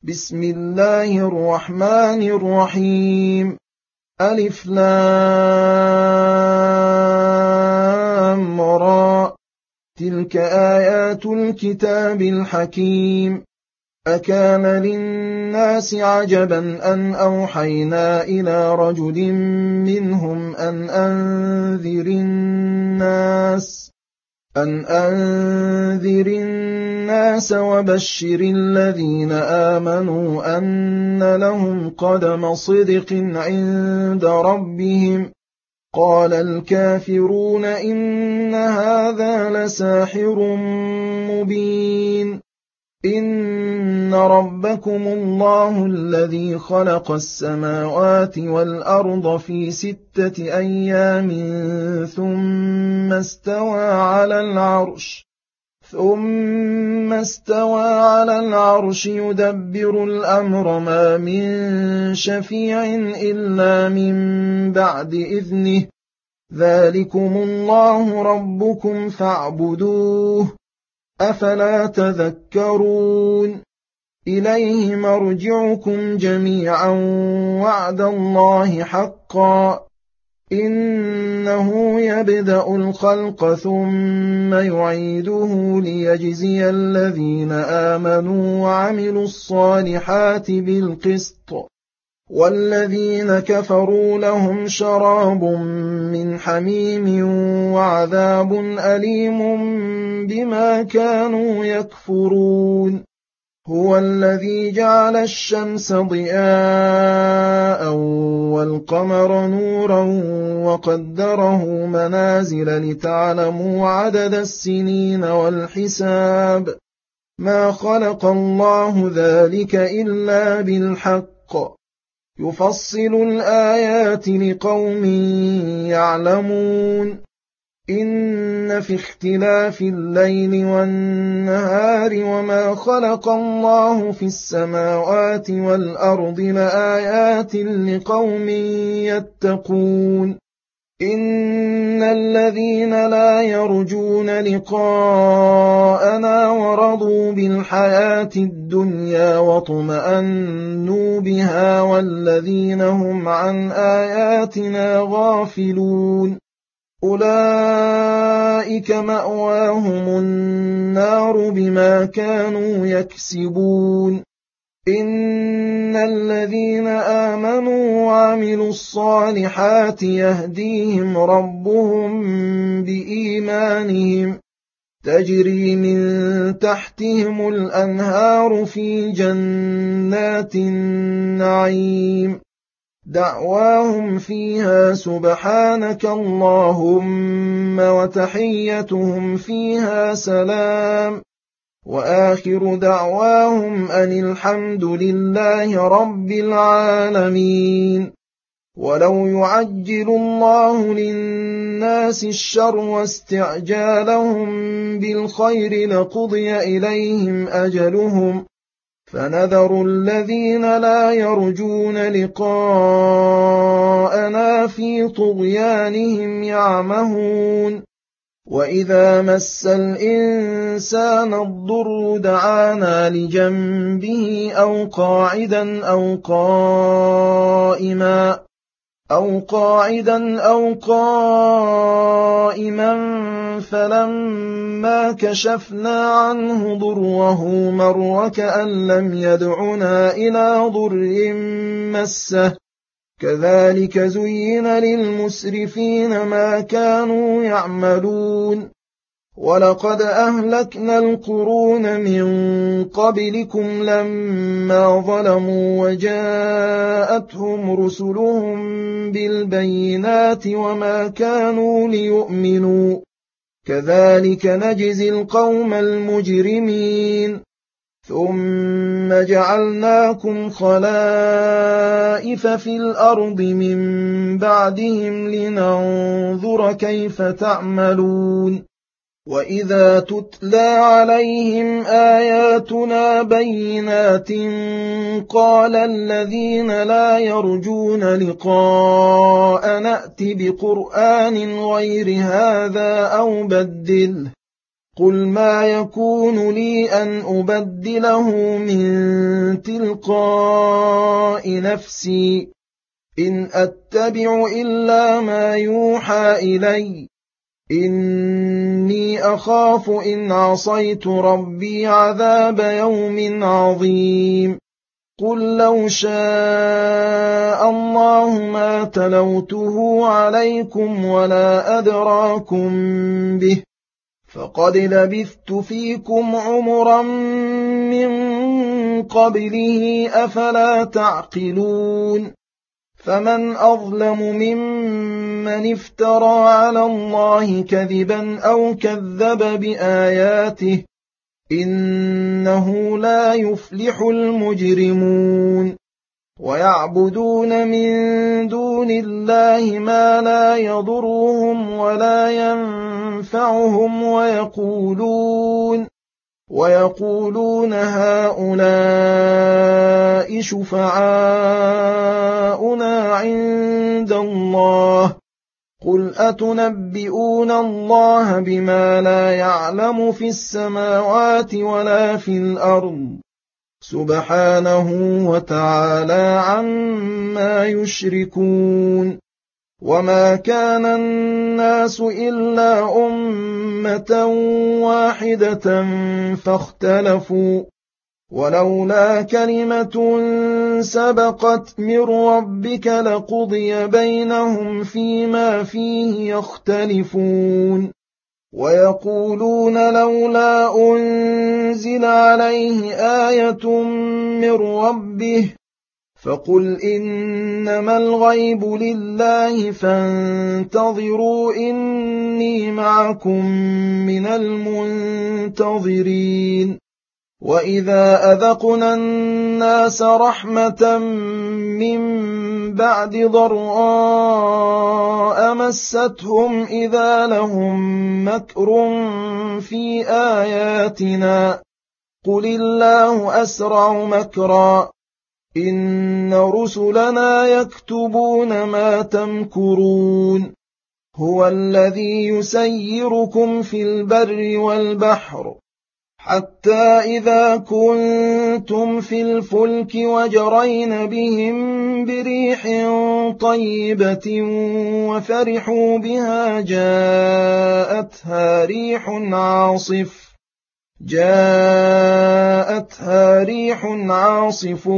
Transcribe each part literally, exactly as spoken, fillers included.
بسم الله الرحمن الرحيم. ألف لام را. تلك آيات الكتاب الحكيم. أكان للناس عجبا أن أوحينا إلى رجل منهم أن أنذر الناس أن أنذر الناس وبشر الذين آمنوا أن لهم قدم صدق عند ربهم. قال الكافرون إن هذا لساحر مبين. إن ربكم الله الذي خلق السماوات والأرض في ستة أيام ثم استوى على العرش ثم استوى على العرش يدبر الأمر ما من شفيع إلا من بعد إذنه. ذلكم الله ربكم فاعبدوه. أفلا تذكرون. إليه مرجعكم جميعا وعد الله حقا. إنه يبدأ الخلق ثم يعيده ليجزي الذين آمنوا وعملوا الصالحات بالقسط. والذين كفروا لهم شراب من حميم وعذاب أليم بما كانوا يكفرون. هو الذي جعل الشمس ضياء والقمر نورا وقدره منازل لتعلموا عدد السنين والحساب. ما خلق الله ذلك إلا بالحق. يفصل الآيات لقوم يعلمون. إن في اختلاف الليل والنهار وما خلق الله في السماوات والأرض لآيات لقوم يتقون. إن الذين لا يرجون لقاءنا ورضوا بالحياة الدنيا واطمأنوا بها والذين هم عن آياتنا غافلون أولئك مأواهم النار بما كانوا يكسبون. إن الذين آمنوا وعملوا الصالحات يهديهم ربهم بإيمانهم تجري من تحتهم الأنهار في جنات النعيم. دعواهم فيها سبحانك اللهم وتحيتهم فيها سلام. وآخر دعواهم أن الحمد لله رب العالمين. ولو يعجل الله للناس الشر واستعجالهم بالخير لقضي إليهم أجلهم فنذر الذين لا يرجون لقاءنا في طغيانهم يعمهون. وإذا مس الإنسان الضر دعانا لجنبه أو قاعدا أو قائما أو قاعدا أو قائما فلما كشفنا عنه ضره مر كأن لم يدعنا إلى ضر مسه. كذلك زين للمسرفين ما كانوا يعملون. ولقد أهلكنا القرون من قبلكم لما ظلموا وجاءتهم رسلهم بالبينات وما كانوا ليؤمنوا. كذلك نجزي القوم المجرمين. ثم جعلناكم خلائف في الأرض من بعدهم لننظر كيف تعملون. وإذا تتلى عليهم آياتنا بينات قال الذين لا يرجون لقاء نأت بقرآن غير هذا أو بدله قل ما يكون لي أن أبدله من تلقاء نفسي إن أتبع إلا ما يوحى إلي إني أخاف إن عصيت ربي عذاب يوم عظيم قل لو شاء الله ما تلوته عليكم ولا أدراكم به فقد لبثت فيكم عمرا من قبله أفلا تعقلون فمن أظلم ممن افترى على الله كذبا أو كذب بآياته إنه لا يفلح المجرمون ويعبدون من دون الله ما لا يضرهم ولا ينفعهم ويقولون ويقولون هؤلاء شفعاؤنا عند الله قل أتنبئون الله بما لا يعلم في السماوات ولا في الأرض سبحانه وتعالى عما يشركون وما كان الناس إلا أمة واحدة فاختلفوا ولولا كلمة سبقت من ربك لقضي بينهم فيما فيه يختلفون ويقولون لولا أنزل عليه آية من ربه فقل إنما الغيب لله فانتظروا إني معكم من المنتظرين وإذا أذقنا الناس رحمة من بعد ضراء مستهم إذا لهم مكر في آياتنا قل الله أسرع مكرا إن رسلنا يكتبون ما تمكرون هو الذي يسيركم في البر والبحر حتى إذا كنتم في الفلك وجرين بهم بريح طيبة وفرحوا بها جاءتها ريح عاصف جاءتها ريح عاصف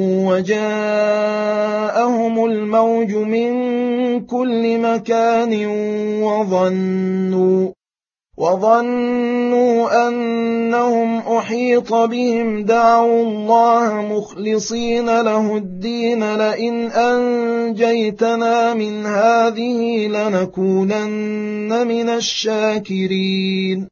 وجاءهم الموج من كل مكان وظنوا وظنوا أنهم أحيط بهم دعوا الله مخلصين له الدين لئن أنجيتنا من هذه لنكونن من الشاكرين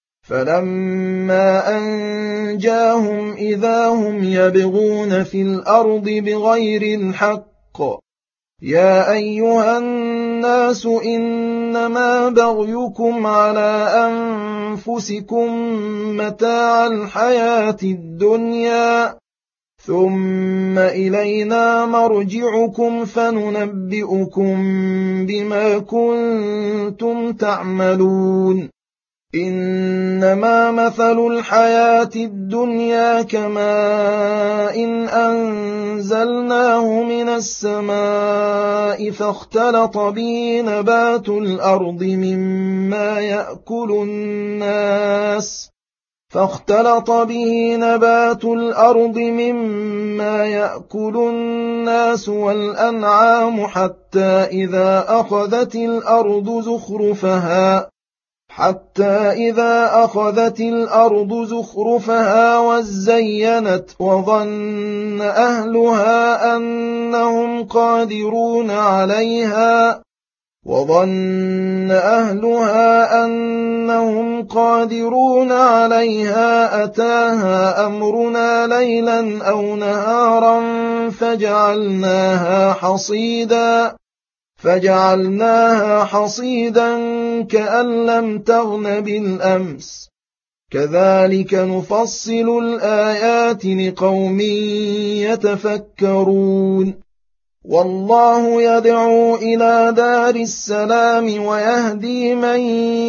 فلما أنجاهم إذا هم يبغون في الأرض بغير الحق يا أيها الناس إنما بغيكم على أنفسكم متاع الحياة الدنيا ثم إلينا مرجعكم فننبئكم بما كنتم تعملون إنما مثل الحياة الدنيا كماء إن أنزلناه من السماء فاختلط به نبات الأرض مما يأكل الناس فاختلط به نبات الأرض مما يأكل الناس والأنعام حتى إذا أخذت الأرض زخرفها حتى إذا أخذت الأرض زخرفها وزينت وظن أهلها أنهم قادرون عليها وظن أهلها أنهم قادرون عليها أتاها أمرنا ليلا أو نهارا فجعلناها حصيدا فجعلناها حصيدا كأن لم تغن بالأمس كذلك نفصل الآيات لقوم يتفكرون والله يدعو إلى دار السلام ويهدي من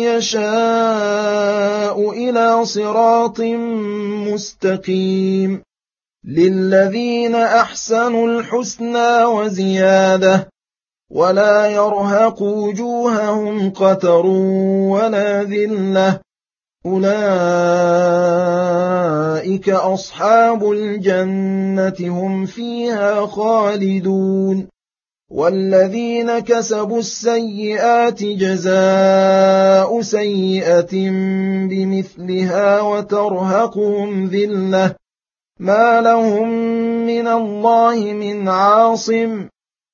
يشاء إلى صراط مستقيم للذين أحسنوا الحسنى وزيادة ولا يرهق وجوههم قتر ولا ذلة أولئك أصحاب الجنة هم فيها خالدون والذين كسبوا السيئات جزاء سيئة بمثلها وترهقهم ذلة ما لهم من الله من عاصم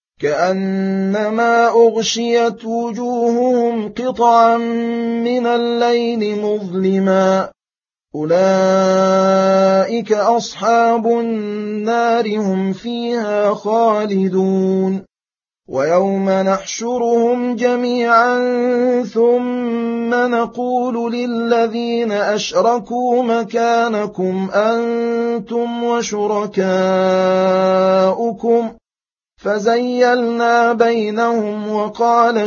كأنما أغشيت وجوههم قطعا من الليل مظلما أولئك أصحاب النار هم فيها خالدون ويوم نحشرهم جميعا ثم نقول للذين أشركوا مكانكم أنتم وشركاؤكم فزيلنا بينهم وقال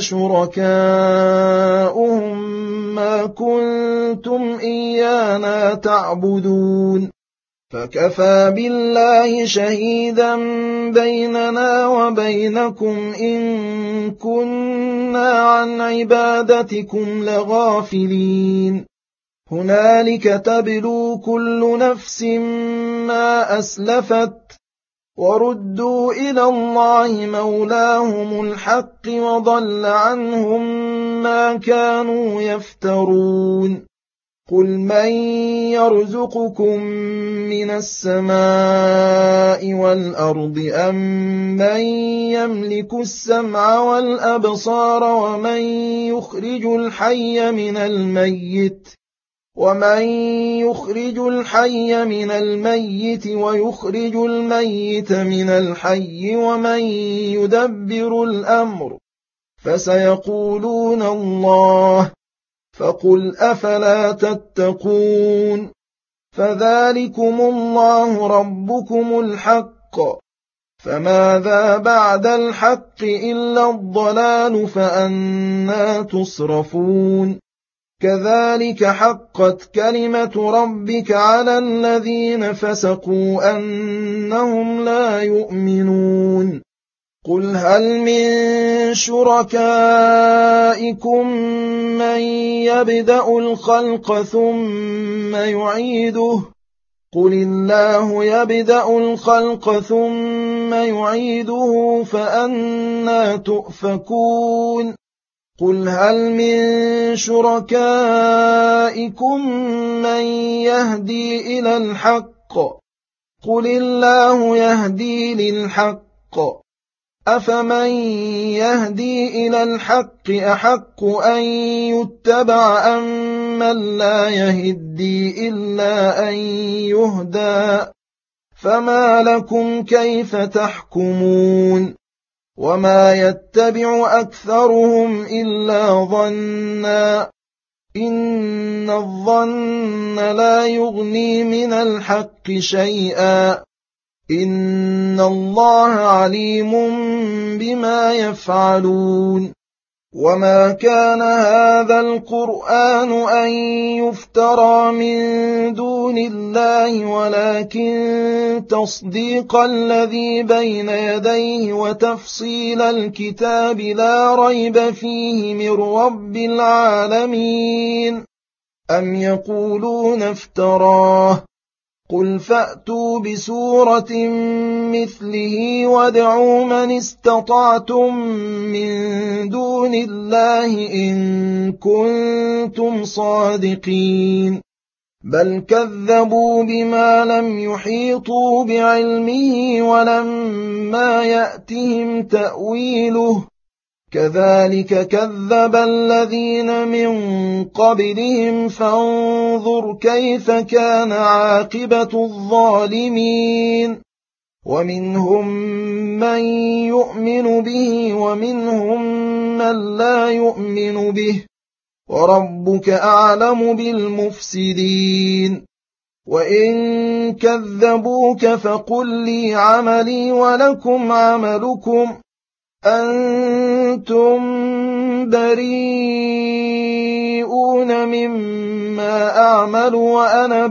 شركاؤهم ما كنتم إيانا تعبدون فكفى بالله شهيدا بيننا وبينكم إن كنا عن عبادتكم لغافلين هنالك تبلو كل نفس ما أسلفت وردوا إلى الله مولاهم الحق وضل عنهم ما كانوا يفترون قل من يرزقكم من السماء والأرض أم من يملك السمع والأبصار ومن يخرج الحي من الميت ومن يخرج الحي من الميت ويخرج الميت من الحي ومن يدبر الأمر فسيقولون الله فقل أفلا تتقون فذلكم الله ربكم الحق فماذا بعد الحق إلا الضلال فأنى تصرفون كذلك حقت كلمة ربك على الذين فسقوا أنهم لا يؤمنون قل هل من شركائكم من يبدأ الخلق ثم يعيده قل الله يبدأ الخلق ثم يعيده فأنى تؤفكون قل هل من شركائكم من يهدي إلى الحق قل الله يهدي للحق أفمن يهدي إلى الحق أحق أن يتبع أم من لا يهدي إلا أن يهدى فما لكم كيف تحكمون وما يتبع أكثرهم إلا ظنا إن الظن لا يغني من الحق شيئا إن الله عليم بما يفعلون وما كان هذا القرآن أن يفترى من دون الله ولكن تصديق الذي بين يديه وتفصيل الكتاب لا ريب فيه من رب العالمين أم يقولون افتراه قل فأتوا بسورة مثله وادعوا من استطعتم من دون الله إن كنتم صادقين بل كذبوا بما لم يحيطوا بعلمه ولما يأتهم تأويله كذلك كذب الذين من قبلهم فانظر كيف كان عاقبة الظالمين ومنهم من يؤمن به ومنهم من لا يؤمن به وربك أعلم بالمفسدين وإن كذبوك فقل لي عملي ولكم عملكم أنتم بريئون مما أعمل وأنا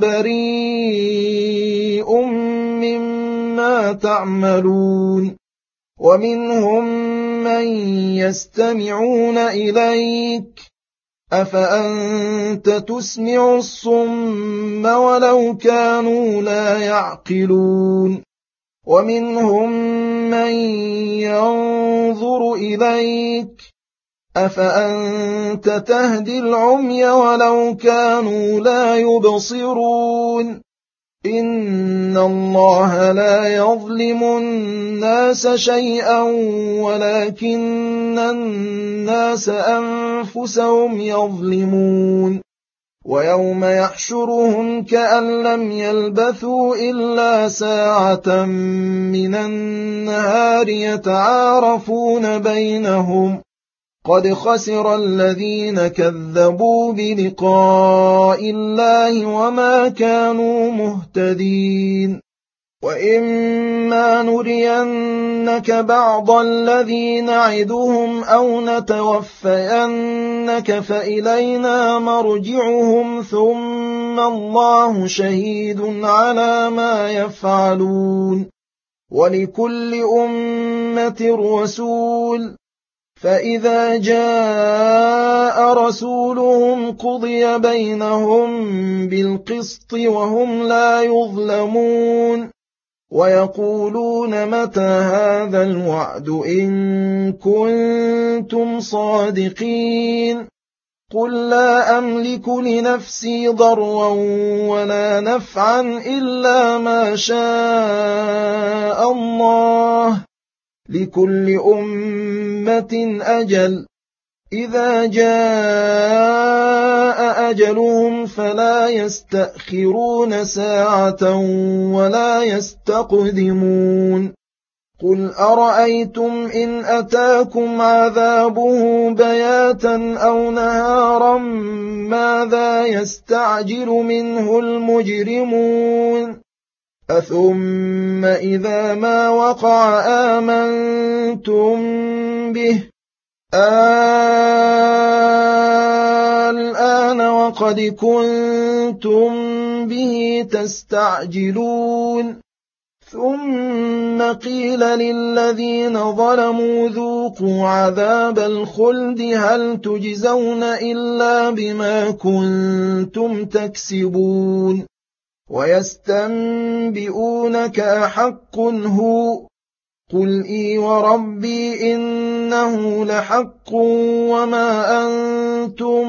بريء مما تعملون ومنهم من يستمعون إليك أفأنت تسمع الصم ولو كانوا لا يعقلون ومنهم من ينظر إليك أفأنت تهدي العمي ولو كانوا لا يبصرون إن الله لا يظلم الناس شيئا ولكن الناس أنفسهم يظلمون ويوم يحشرهم كأن لم يلبثوا إلا ساعة من النهار يتعارفون بينهم قد خسر الذين كذبوا بلقاء الله وما كانوا مهتدين وإما نرينك بعض الذي نعدهم أو نتوفينك فإلينا مرجعهم ثم الله شهيد على ما يفعلون ولكل أمة رسول فإذا جاء رسولهم قضي بينهم بالقسط وهم لا يظلمون ويقولون متى هذا الوعد إن كنتم صادقين قل لا أملك لنفسي ضرا ولا نفعا إلا ما شاء الله لكل أمة أجل إذا جاء أجلهم فلا يستأخرون ساعة ولا يستقدمون قل أرأيتم إن أتاكم عذابه بياتا أو نهارا ماذا يستعجل منه المجرمون أثم إذا ما وقع آمنتم به الآن وقد كنتم به تستعجلون ثم قيل للذين ظلموا ذوقوا عذاب الخلد هل تجزون إلا بما كنتم تكسبون ويستنبئونك أحق هو قل إي وربي إنه لحق وما أنتم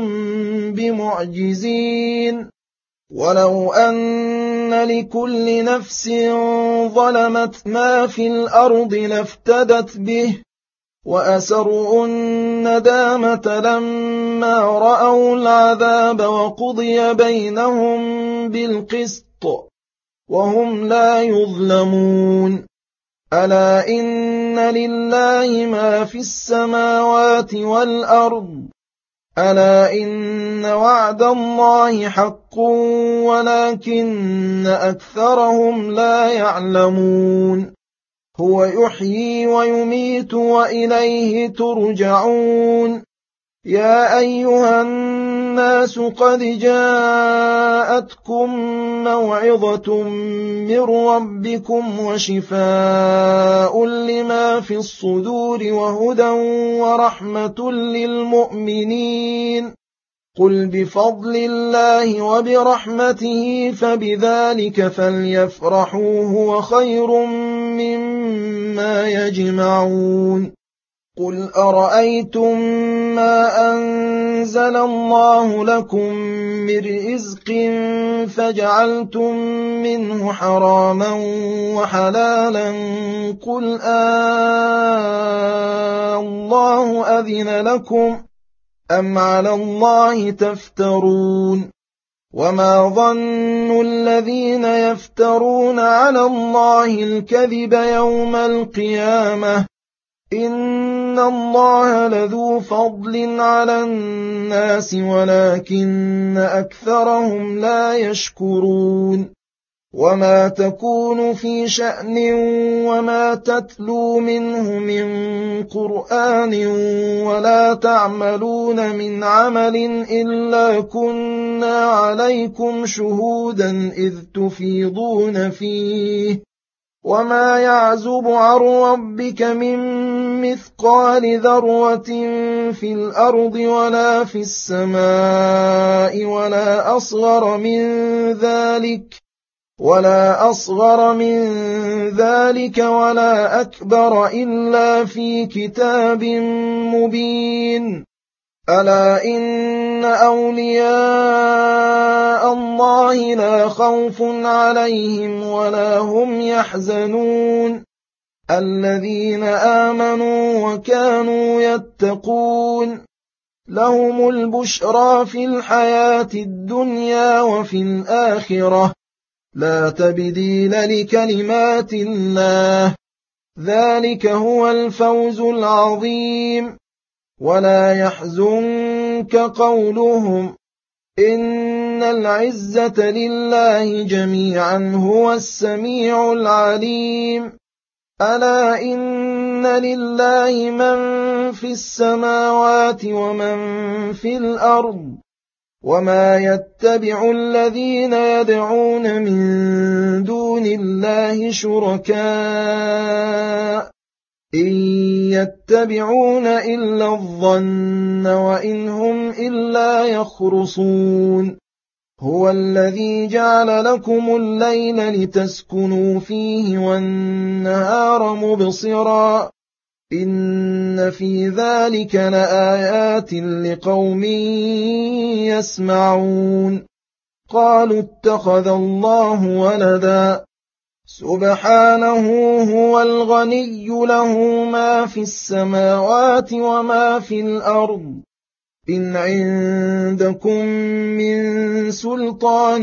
بمعجزين ولو أن لكل نفس ظلمت ما في الأرض لافتدت به وأسروا الندامة لما رأوا العذاب وقضي بينهم بالقسط وهم لا يظلمون ألا إن لله ما في السماوات والأرض ألا إن وعد الله حق ولكن أكثرهم لا يعلمون هو يحيي ويميت وإليه ترجعون يا أيها الناس قد جاءتكم موعظة من ربكم وشفاء لما في الصدور وهدى ورحمة للمؤمنين قل بفضل الله وبرحمته فبذلك فليفرحوا هو خير مما يجمعون قل أرأيتم ما أنزل الله لكم من رزق فجعلتم منه حراما وحلالا قل آه الله أذن لكم أم على الله تفترون وما ظن الذين يفترون على الله الكذب يوم القيامة إن الله لذو فضل على الناس ولكن أكثرهم لا يشكرون وما تكون في شأن وما تتلو منه من قرآن ولا تعملون من عمل إلا كنا عليكم شهودا إذ تفيضون فيه وما يعزب عن ربك من مثقال ذرة في الأرض ولا في السماء ولا أصغر من ذلك ولا أصغر من ذلك ولا أكبر إلا في كتاب مبين ألا إن أولياء الله لا خوف عليهم ولا هم يحزنون الذين آمنوا وكانوا يتقون لهم البشرى في الحياة الدنيا وفي الآخرة لا تبديل لكلمات الله ذلك هو الفوز العظيم ولا يحزنك قولهم إن العزة لله جميعا هو السميع العليم ألا إن لله من في السماوات ومن في الأرض وما يتبع الذين يدعون من دون الله شركاء إن يتبعون إلا الظن وإن هم إلا يخرصون هو الذي جعل لكم الليل لتسكنوا فيه والنهار مبصرا إن في ذلك لآيات لقوم يسمعون قالوا اتخذ الله ولدا سبحانه هو الغني له ما في السماوات وما في الأرض إن عندكم من سلطان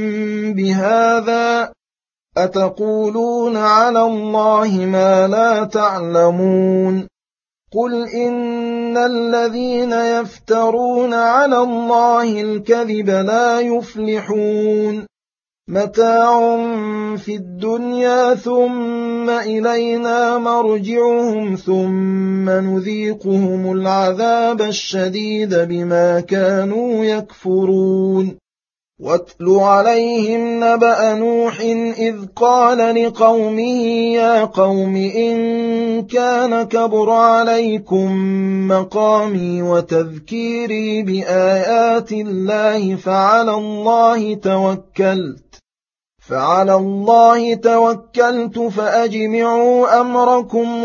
بهذا أتقولون على الله ما لا تعلمون قل إن الذين يفترون على الله الكذب لا يفلحون متاع في الدنيا ثم إلينا مرجعهم ثم نذيقهم العذاب الشديد بما كانوا يكفرون واتل عليهم نبأ نوح إذ قال لقومه يا قوم إن كان كبر عليكم مقامي وتذكيري بآيات الله فعلى الله توكلت فعلى الله توكلت فأجمعوا أمركم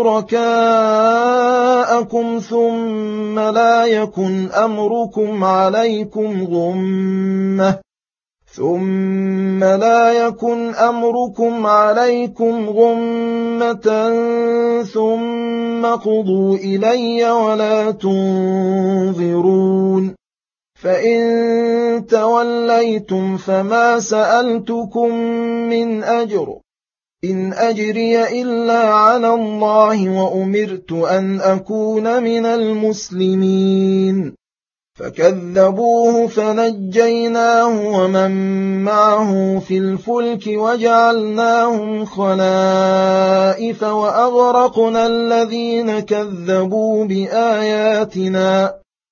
وشركاءكم ثم لا يكن أمركم عليكم غمة ثم لا يكن أمركم عليكم غمة ثم قضوا إلي ولا تنظرون فإن توليتم فما سألتكم من أجر إن أجري إلا على الله وأمرت أن أكون من المسلمين فكذبوه فنجيناه ومن معه في الفلك وجعلناهم خلائف وأغرقنا الذين كذبوا بآياتنا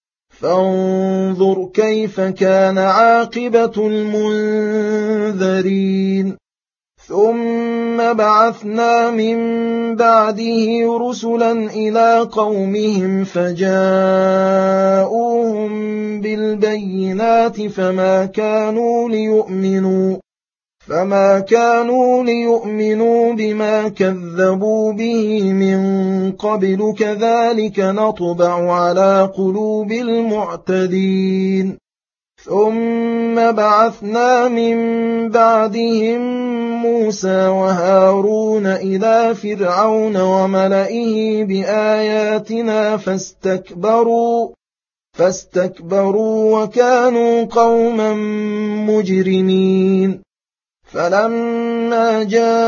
فانظر كيف كان عاقبة المنذرين ثم بعثنا من بعده رسلا إلى قومهم فجاءوهم بالبينات فما كانوا ليؤمنوا فما كانوا ليؤمنوا بما كذبوا به من قبل كذلك نطبع على قلوب المعتدين ثم بعثنا من بعدهم موسى وهارون إلى فرعون وملئه بآياتنا فاستكبروا فاستكبروا وكانوا قوما مجرمين فلما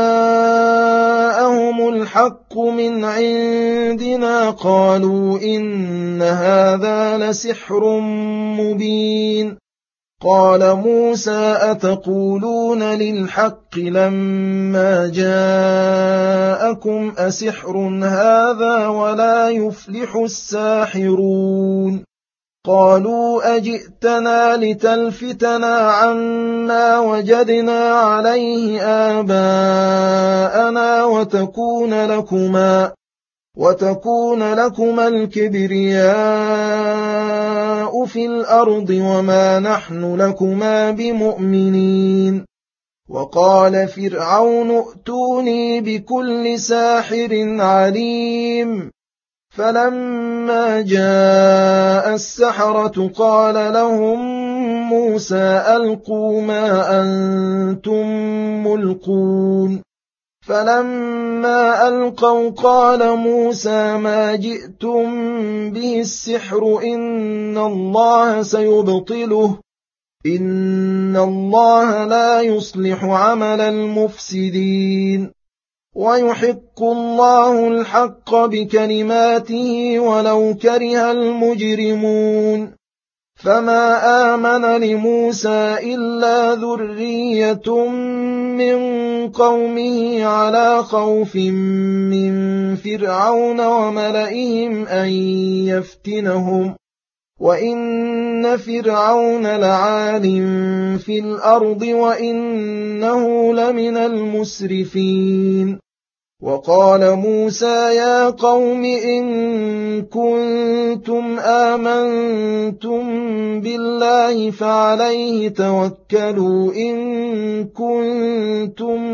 جاءهم الحق من عندنا قالوا إن هذا لسحر مبين قال موسى أتقولون للحق لما جاءكم أسحر هذا ولا يفلح الساحرون قالوا أجئتنا لتلفتنا عما وجدنا عليه آباءنا وتكون لكما وتكون لكما الكبرياء في الأرض وما نحن لكما بمؤمنين وقال فرعون ائتوني بكل ساحر عليم فلما جاء السحرة قال لهم موسى ألقوا ما أنتم ملقون فلما ألقوا قال موسى ما جئتم به السحر إن الله سيبطله إن الله لا يصلح عمل المفسدين ويحق الله الحق بكلماته ولو كره المجرمون فما آمن لموسى إلا ذرية من قومه على خوف من فرعون وملئهم أن يفتنهم وإن فرعون لعال في الأرض وإنه لمن المسرفين وقال موسى يا قوم إن كنتم آمنتم بالله فعليه توكلوا إن كنتم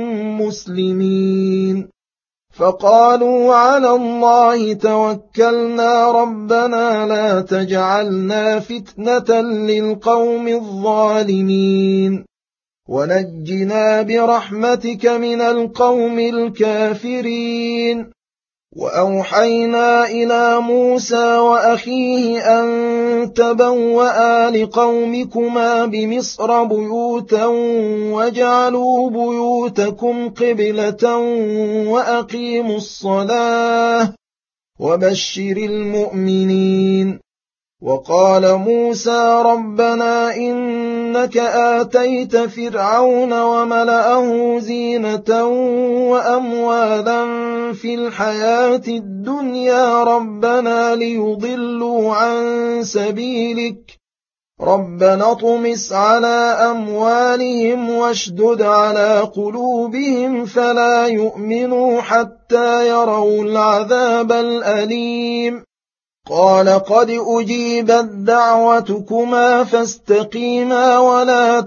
مسلمين فقالوا على الله توكلنا ربنا لا تجعلنا فتنة للقوم الظالمين ونجنا برحمتك من القوم الكافرين وأوحينا إلى موسى وأخيه أن تبوأ لقومكما بمصر بيوتا واجعلوا بيوتكم قبلة وأقيموا الصلاة وبشر المؤمنين وقال موسى ربنا إنك آتيت فرعون وملأه زينة وأموالا في الحياة الدنيا ربنا ليضلوا عن سبيلك ربنا اطمس على أموالهم واشدد على قلوبهم فلا يؤمنوا حتى يروا العذاب الأليم قال قد أجيبت دعوتكما فاستقيما ولا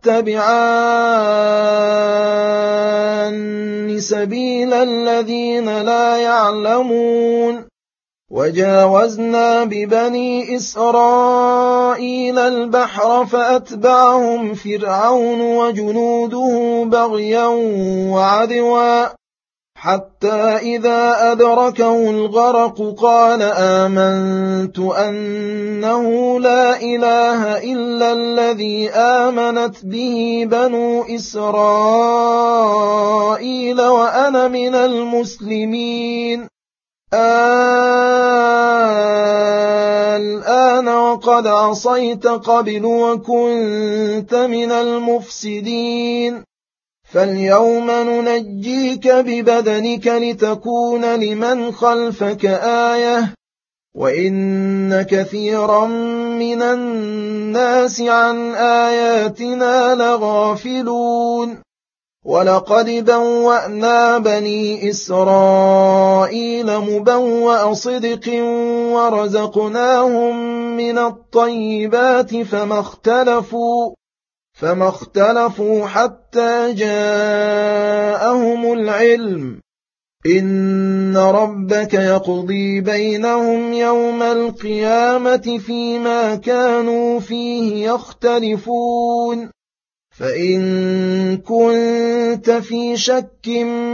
تتبعان سبيل الذين لا يعلمون وجاوزنا ببني إسرائيل البحر فأتبعهم فرعون وجنوده بغيا وعدوا حتى إذا أدركه الغرق قال آمنت أنه لا إله إلا الذي آمنت به بنو إسرائيل وأنا من المسلمين الآن وقد عصيت قبل وكنت من المفسدين فاليوم ننجيك ببدنك لتكون لمن خلفك آية وإن كثيرا من الناس عن آياتنا لغافلون ولقد بوأنا بني إسرائيل مبوأ صدق ورزقناهم من الطيبات فما اختلفوا فما اختلفوا حتى جاءهم العلم إن ربك يقضي بينهم يوم القيامة فيما كانوا فيه يختلفون فإن كنت في شك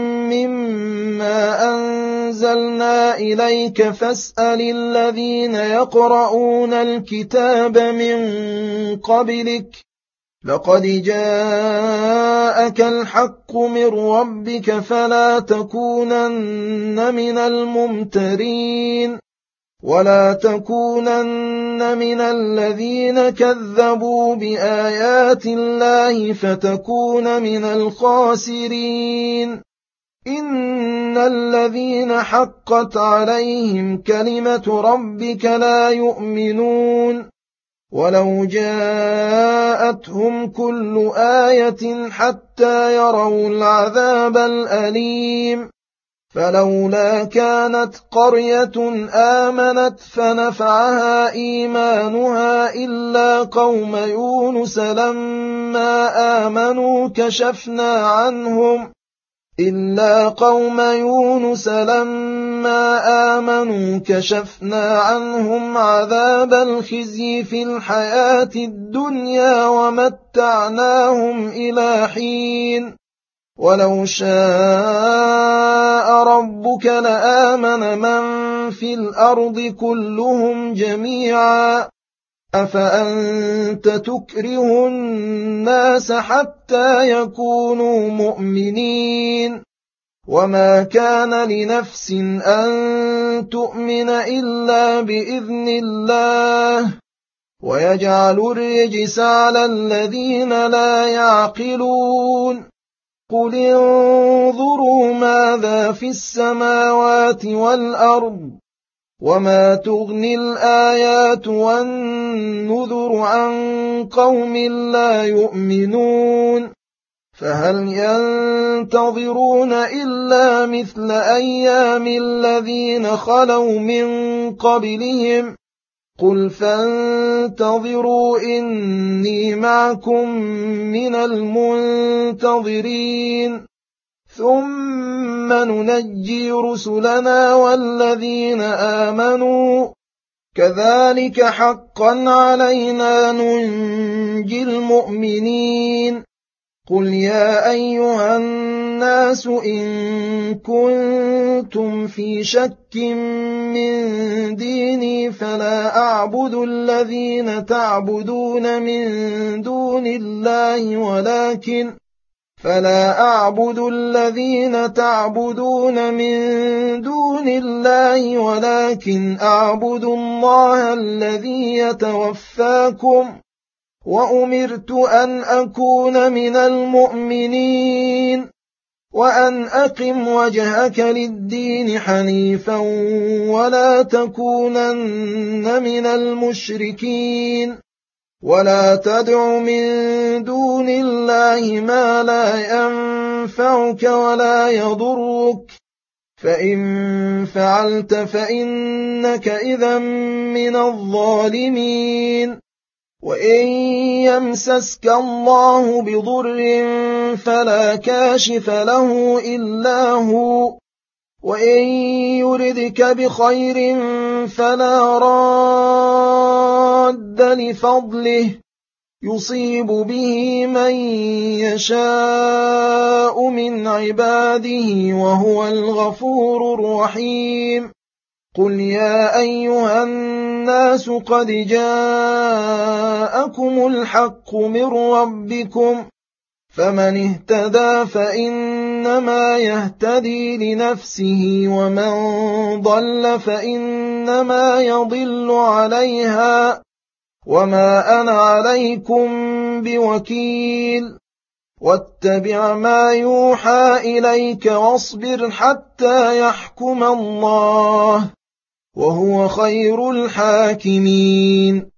مما أنزلنا إليك فاسأل الذين يقرؤون الكتاب من قبلك لقد جاءك الحق من ربك فلا تكونن من الممترين ولا تكونن من الذين كذبوا بآيات الله فتكون من الخاسرين إن الذين حقت عليهم كلمة ربك لا يؤمنون ولو جاءتهم كل آية حتى يروا العذاب الأليم فلولا كانت قرية آمنت فنفعها إيمانها إلا قوم يونس لما آمنوا كشفنا عنهم إلا قوم يونس لما آمنوا كشفنا عنهم عذاب الخزي في الحياة الدنيا ومتعناهم إلى حين ولو شاء ربك لآمن من في الأرض كلهم جميعا أفأنت تكره الناس حتى يكونوا مؤمنين وما كان لنفس أن تؤمن إلا بإذن الله ويجعل الرجس على الذين لا يعقلون قل انظروا ماذا في السماوات والأرض وما تغني الآيات والنذر عن قوم لا يؤمنون فهل ينتظرون إلا مثل أيام الذين خلوا من قبلهم قل فانتظروا إني معكم من المنتظرين ثم ننجي رسلنا والذين آمنوا كذلك حقا علينا ننجي المؤمنين قل يا أيها الناس إن كنتم في شك من ديني فلا أعبد الذين تعبدون من دون الله ولكن فلا أعبد الذين تعبدون من دون الله ولكن أعبد الله الذي يتوفاكم وأمرت أن أكون من المؤمنين وأن أقم وجهك للدين حنيفا ولا تكونن من المشركين ولا تدع من دون الله ما لا ينفعك ولا يضرك فإن فعلت فإنك إذا من الظالمين وإن يمسسك الله بضر فلا كاشف له إلا هو وإن يردك بخير فلا راد لفضله يصيب به من يشاء من عباده وهو الغفور الرحيم قل يا أيها الناس قد جاءكم الحق من ربكم فمن اهتدى فإنما يهتدي لنفسه ومن ضل فإنما يضل عليها وما أنا عليكم بوكيل واتبع ما يوحى إليك واصبر حتى يحكم الله وهو خير الحاكمين